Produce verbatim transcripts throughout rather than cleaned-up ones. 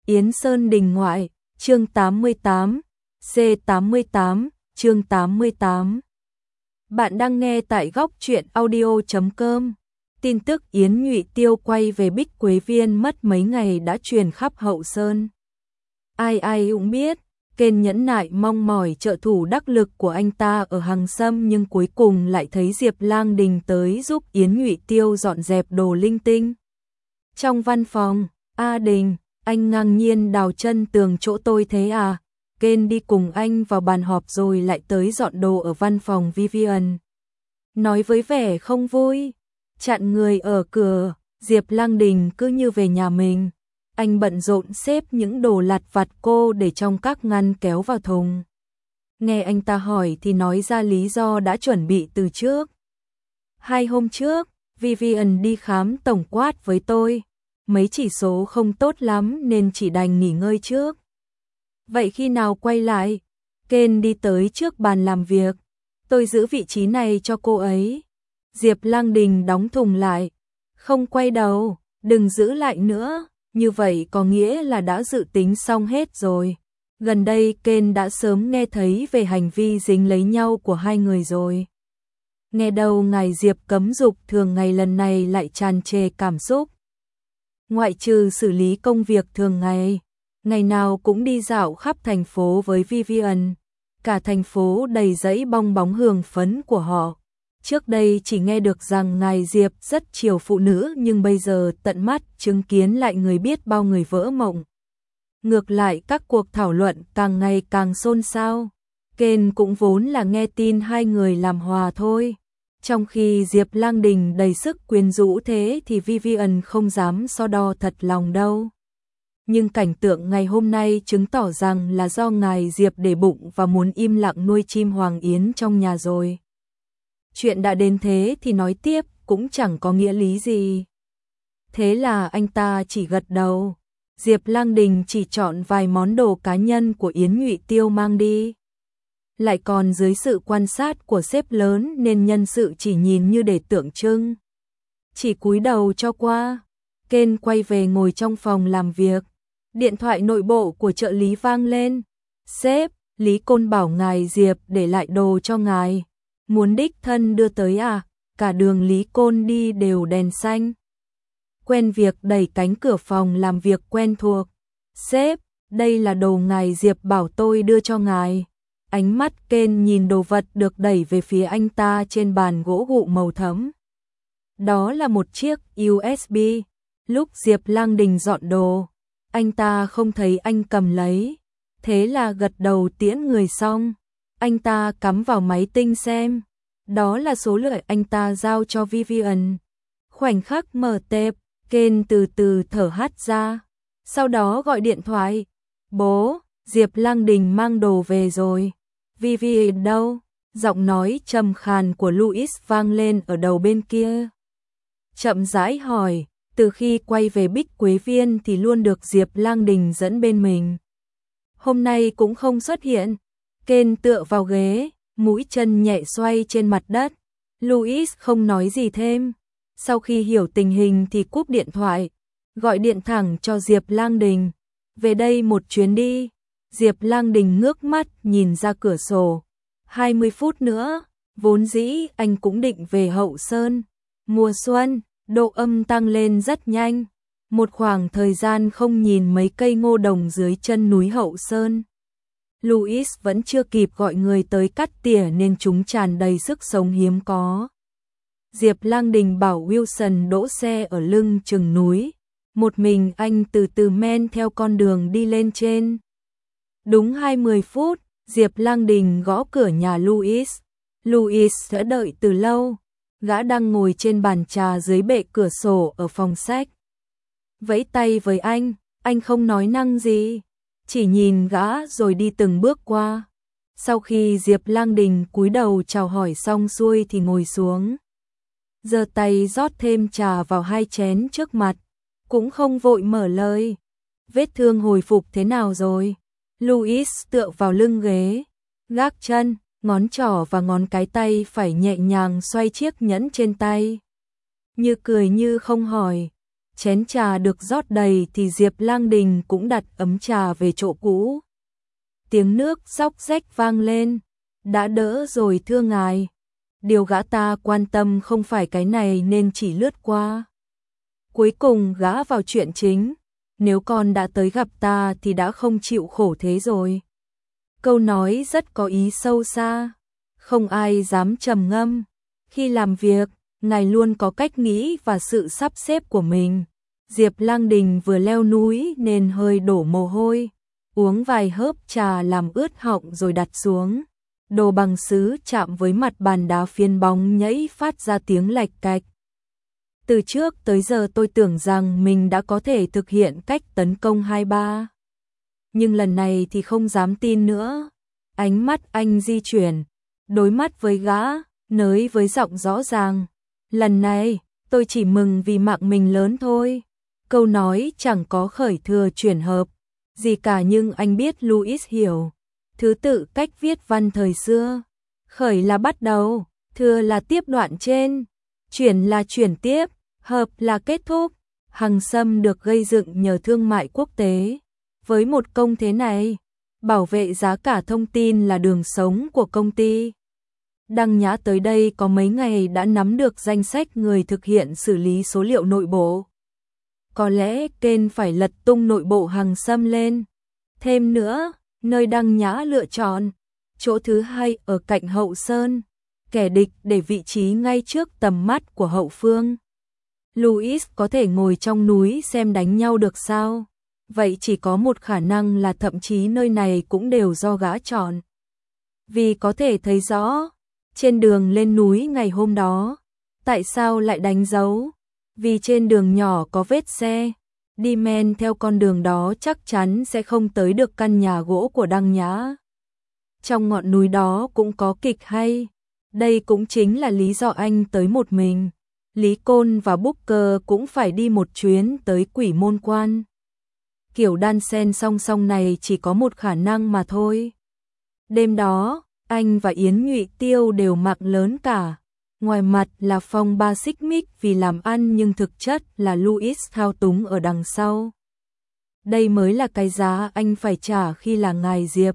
Yến Sơn đình ngoại, chương tám mươi tám, C tám mươi tám, chương tám mươi tám. Bạn đang nghe tại góc truyện audio chấm com. Tin tức Yến Nhụy Tiêu quay về Bích Quế Viên mất mấy ngày đã truyền khắp Hậu Sơn. Ai ai cũng biết, Kên nhẫn nại mong mỏi trợ thủ đắc lực của anh ta ở Hằng Sâm, nhưng cuối cùng lại thấy Diệp Lang Đình tới giúp Yến Nhụy Tiêu dọn dẹp đồ linh tinh. Trong văn phòng, A Đình, anh ngang nhiên đào chân tường chỗ tôi thế à? Kên đi cùng anh vào bàn họp rồi lại tới dọn đồ ở văn phòng Vivian. Nói với vẻ không vui, chặn người ở cửa, Diệp Lang Đình cứ như về nhà mình. Anh bận rộn xếp những đồ lặt vặt cô để trong các ngăn kéo vào thùng. Nghe anh ta hỏi thì nói ra lý do đã chuẩn bị từ trước. Hai hôm trước, Vivian đi khám tổng quát với tôi. Mấy chỉ số không tốt lắm nên chỉ đành nghỉ ngơi trước. Vậy khi nào quay lại? Kên đi tới trước bàn làm việc. Tôi giữ vị trí này cho cô ấy. Diệp Lang Đình đóng thùng lại. Không quay đầu, đừng giữ lại nữa. Như vậy có nghĩa là đã dự tính xong hết rồi. Gần đây Kên đã sớm nghe thấy về hành vi dính lấy nhau của hai người rồi. Nghe đâu ngài Diệp cấm dục thường ngày lần này lại tràn trề cảm xúc. Ngoại trừ xử lý công việc thường ngày, ngày nào cũng đi dạo khắp thành phố với Vivian. Cả thành phố đầy dẫy bong bóng hương phấn của họ. Trước đây chỉ nghe được rằng ngài Diệp rất chiều phụ nữ, nhưng bây giờ tận mắt chứng kiến lại người biết bao người vỡ mộng. Ngược lại các cuộc thảo luận càng ngày càng xôn xao. Kên cũng vốn là nghe tin hai người làm hòa thôi. Trong khi Diệp Lang Đình đầy sức quyến rũ thế thì Vivian không dám so đo thật lòng đâu. Nhưng cảnh tượng ngày hôm nay chứng tỏ rằng là do ngài Diệp để bụng và muốn im lặng nuôi chim hoàng yến trong nhà rồi. Chuyện đã đến thế thì nói tiếp cũng chẳng có nghĩa lý gì. Thế là anh ta chỉ gật đầu. Diệp Lang Đình chỉ chọn vài món đồ cá nhân của Yến Nhụy Tiêu mang đi. Lại còn dưới sự quan sát của sếp lớn nên nhân sự chỉ nhìn như để tượng trưng. Chỉ cúi đầu cho qua. Kên quay về ngồi trong phòng làm việc. Điện thoại nội bộ của trợ lý vang lên. Sếp, Lý Côn bảo ngài Diệp để lại đồ cho ngài. Muốn đích thân đưa tới à? Cả đường Lý Côn đi đều đèn xanh. Quen việc đẩy cánh cửa phòng làm việc quen thuộc. Sếp, đây là đồ ngài Diệp bảo tôi đưa cho ngài. Ánh mắt Kên nhìn đồ vật được đẩy về phía anh ta trên bàn gỗ gụ màu thẫm. Đó là một chiếc u ét bê. Lúc Diệp Lang Đình dọn đồ, anh ta không thấy anh cầm lấy. Thế là gật đầu tiễn người xong. Anh ta cắm vào máy tinh xem. Đó là số liệu anh ta giao cho Vivian. Khoảnh khắc mở tệp, Kên từ từ thở hắt ra. Sau đó gọi điện thoại. Bố, Diệp Lang Đình mang đồ về rồi. Vivian đâu? Giọng nói trầm khàn của Louis vang lên ở đầu bên kia. Chậm rãi hỏi, từ khi quay về Bích Quế Viên thì luôn được Diệp Lang Đình dẫn bên mình. Hôm nay cũng không xuất hiện. Kên tựa vào ghế, mũi chân nhẹ xoay trên mặt đất. Louis không nói gì thêm. Sau khi hiểu tình hình thì cúp điện thoại, gọi điện thẳng cho Diệp Lang Đình. Về đây một chuyến đi. Diệp Lang Đình ngước mắt nhìn ra cửa sổ. hai mươi phút nữa, vốn dĩ anh cũng định về Hậu Sơn. Mùa xuân, độ âm tăng lên rất nhanh. Một khoảng thời gian không nhìn mấy cây ngô đồng dưới chân núi Hậu Sơn. Louis vẫn chưa kịp gọi người tới cắt tỉa nên chúng tràn đầy sức sống hiếm có. Diệp Lang Đình bảo Wilson đỗ xe ở lưng chừng núi. Một mình anh từ từ men theo con đường đi lên trên. Đúng hai mươi phút, Diệp Lang Đình gõ cửa nhà Louis. Louis đã đợi từ lâu. Gã đang ngồi trên bàn trà dưới bệ cửa sổ ở phòng sách. Vẫy tay với anh, anh không nói năng gì. Chỉ nhìn gã rồi đi từng bước qua. Sau khi Diệp Lang Đình cúi đầu chào hỏi xong xuôi thì ngồi xuống. Giơ tay rót thêm trà vào hai chén trước mặt. Cũng không vội mở lời. Vết thương hồi phục thế nào rồi? Louis tựa vào lưng ghế. Gác chân, ngón trỏ và ngón cái tay phải nhẹ nhàng xoay chiếc nhẫn trên tay. Như cười như không hỏi. Chén trà được rót đầy thì Diệp Lang Đình cũng đặt ấm trà về chỗ cũ. Tiếng nước róc rách vang lên. Đã đỡ rồi thưa ngài. Điều gã ta quan tâm không phải cái này nên chỉ lướt qua. Cuối cùng gã vào chuyện chính. Nếu con đã tới gặp ta thì đã không chịu khổ thế rồi. Câu nói rất có ý sâu xa. Không ai dám trầm ngâm. Khi làm việc, ngài luôn có cách nghĩ và sự sắp xếp của mình. Diệp Lang Đình vừa leo núi nên hơi đổ mồ hôi. Uống vài hớp trà làm ướt họng rồi đặt xuống. Đồ bằng sứ chạm với mặt bàn đá phiến bóng nhảy phát ra tiếng lạch cạch. Từ trước tới giờ tôi tưởng rằng mình đã có thể thực hiện cách tấn công hai ba. Nhưng lần này thì không dám tin nữa. Ánh mắt anh di chuyển, đối mắt với gã, nới với giọng rõ ràng. Lần này, tôi chỉ mừng vì mạng mình lớn thôi. Câu nói chẳng có khởi thừa chuyển hợp gì cả, nhưng anh biết Louis hiểu. Thứ tự cách viết văn thời xưa. Khởi là bắt đầu, thừa là tiếp đoạn trên, chuyển là chuyển tiếp, hợp là kết thúc. Hằng Sâm được gây dựng nhờ thương mại quốc tế. Với một công thế này, bảo vệ giá cả thông tin là đường sống của công ty. Đăng Nhã tới đây có mấy ngày đã nắm được danh sách người thực hiện xử lý số liệu nội bộ. Có lẽ kênh phải lật tung nội bộ Hằng Sâm lên. Thêm nữa, nơi Đăng Nhã lựa chọn, chỗ thứ hai ở cạnh Hậu Sơn, kẻ địch để vị trí ngay trước tầm mắt của hậu phương. Louis có thể ngồi trong núi xem đánh nhau được sao? Vậy chỉ có một khả năng là thậm chí nơi này cũng đều do gã chọn. Vì có thể thấy rõ, trên đường lên núi ngày hôm đó, tại sao lại đánh dấu? Vì trên đường nhỏ có vết xe, đi men theo con đường đó chắc chắn sẽ không tới được căn nhà gỗ của Đăng Nhã. Trong ngọn núi đó cũng có kịch hay, đây cũng chính là lý do anh tới một mình. Lý Côn và Booker cũng phải đi một chuyến tới Quỷ Môn Quan. Kiểu đan xen song song này chỉ có một khả năng mà thôi. Đêm đó, anh và Yến Nhụy Tiêu đều mặc lớn cả. Ngoài mặt là phong ba xích mích vì làm ăn nhưng thực chất là Louis thao túng ở đằng sau. Đây mới là cái giá anh phải trả khi là ngài Diệp.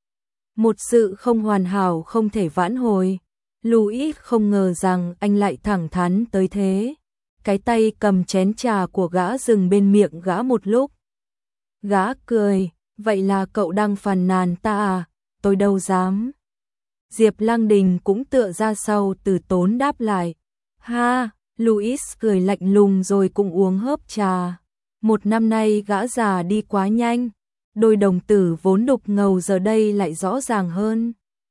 Một sự không hoàn hảo không thể vãn hồi. Louis không ngờ rằng anh lại thẳng thắn tới thế. Cái tay cầm chén trà của gã dừng bên miệng gã một lúc. Gã cười, vậy là cậu đang phàn nàn ta à, tôi đâu dám. Diệp Lang Đình cũng tựa ra sau từ tốn đáp lại. Ha, Louis cười lạnh lùng rồi cũng uống hớp trà. Một năm nay gã già đi quá nhanh, đôi đồng tử vốn đục ngầu giờ đây lại rõ ràng hơn.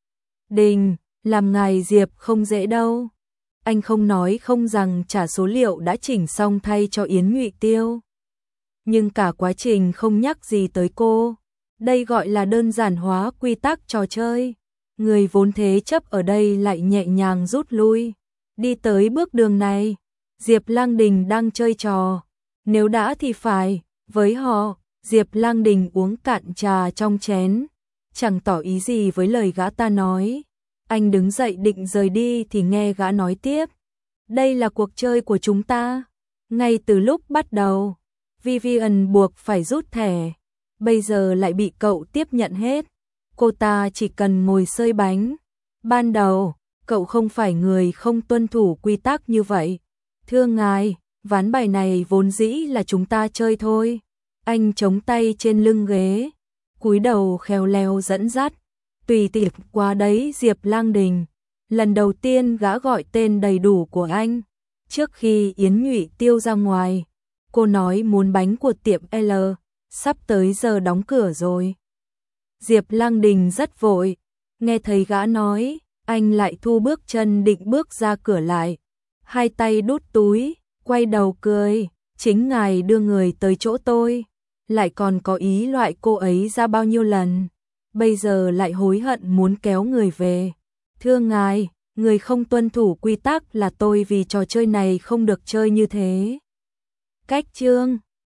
Đình, làm ngài Diệp không dễ đâu. Anh không nói không rằng trả số liệu đã chỉnh xong thay cho Yến Nhụy Tiêu. Nhưng cả quá trình không nhắc gì tới cô. Đây gọi là đơn giản hóa quy tắc trò chơi. Người vốn thế chấp ở đây lại nhẹ nhàng rút lui. Đi tới bước đường này, Diệp Lang Đình đang chơi trò. Nếu đã thì phải, với họ, Diệp Lang Đình uống cạn trà trong chén. Chẳng tỏ ý gì với lời gã ta nói. Anh đứng dậy định rời đi thì nghe gã nói tiếp. Đây là cuộc chơi của chúng ta. Ngay từ lúc bắt đầu, Vivian buộc phải rút thẻ. Bây giờ lại bị cậu tiếp nhận hết. Cô ta chỉ cần ngồi xơi bánh. Ban đầu, cậu không phải người không tuân thủ quy tắc như vậy. Thưa ngài, ván bài này vốn dĩ là chúng ta chơi thôi. Anh chống tay trên lưng ghế, cúi đầu khéo léo dẫn dắt. Tùy tiệc qua đấy Diệp Lang Đình. Lần đầu tiên gã gọi tên đầy đủ của anh. Trước khi Yến Nhụy Tiêu ra ngoài, cô nói muốn bánh của tiệm L, sắp tới giờ đóng cửa rồi. Diệp Lang Đình rất vội, nghe thấy gã nói, anh lại thu bước chân định bước ra cửa lại. Hai tay đút túi, quay đầu cười, chính ngài đưa người tới chỗ tôi, lại còn có ý loại cô ấy ra bao nhiêu lần. Bây giờ lại hối hận muốn kéo người về. Thưa ngài, người không tuân thủ quy tắc là tôi vì trò chơi này không được chơi như thế. Cách chương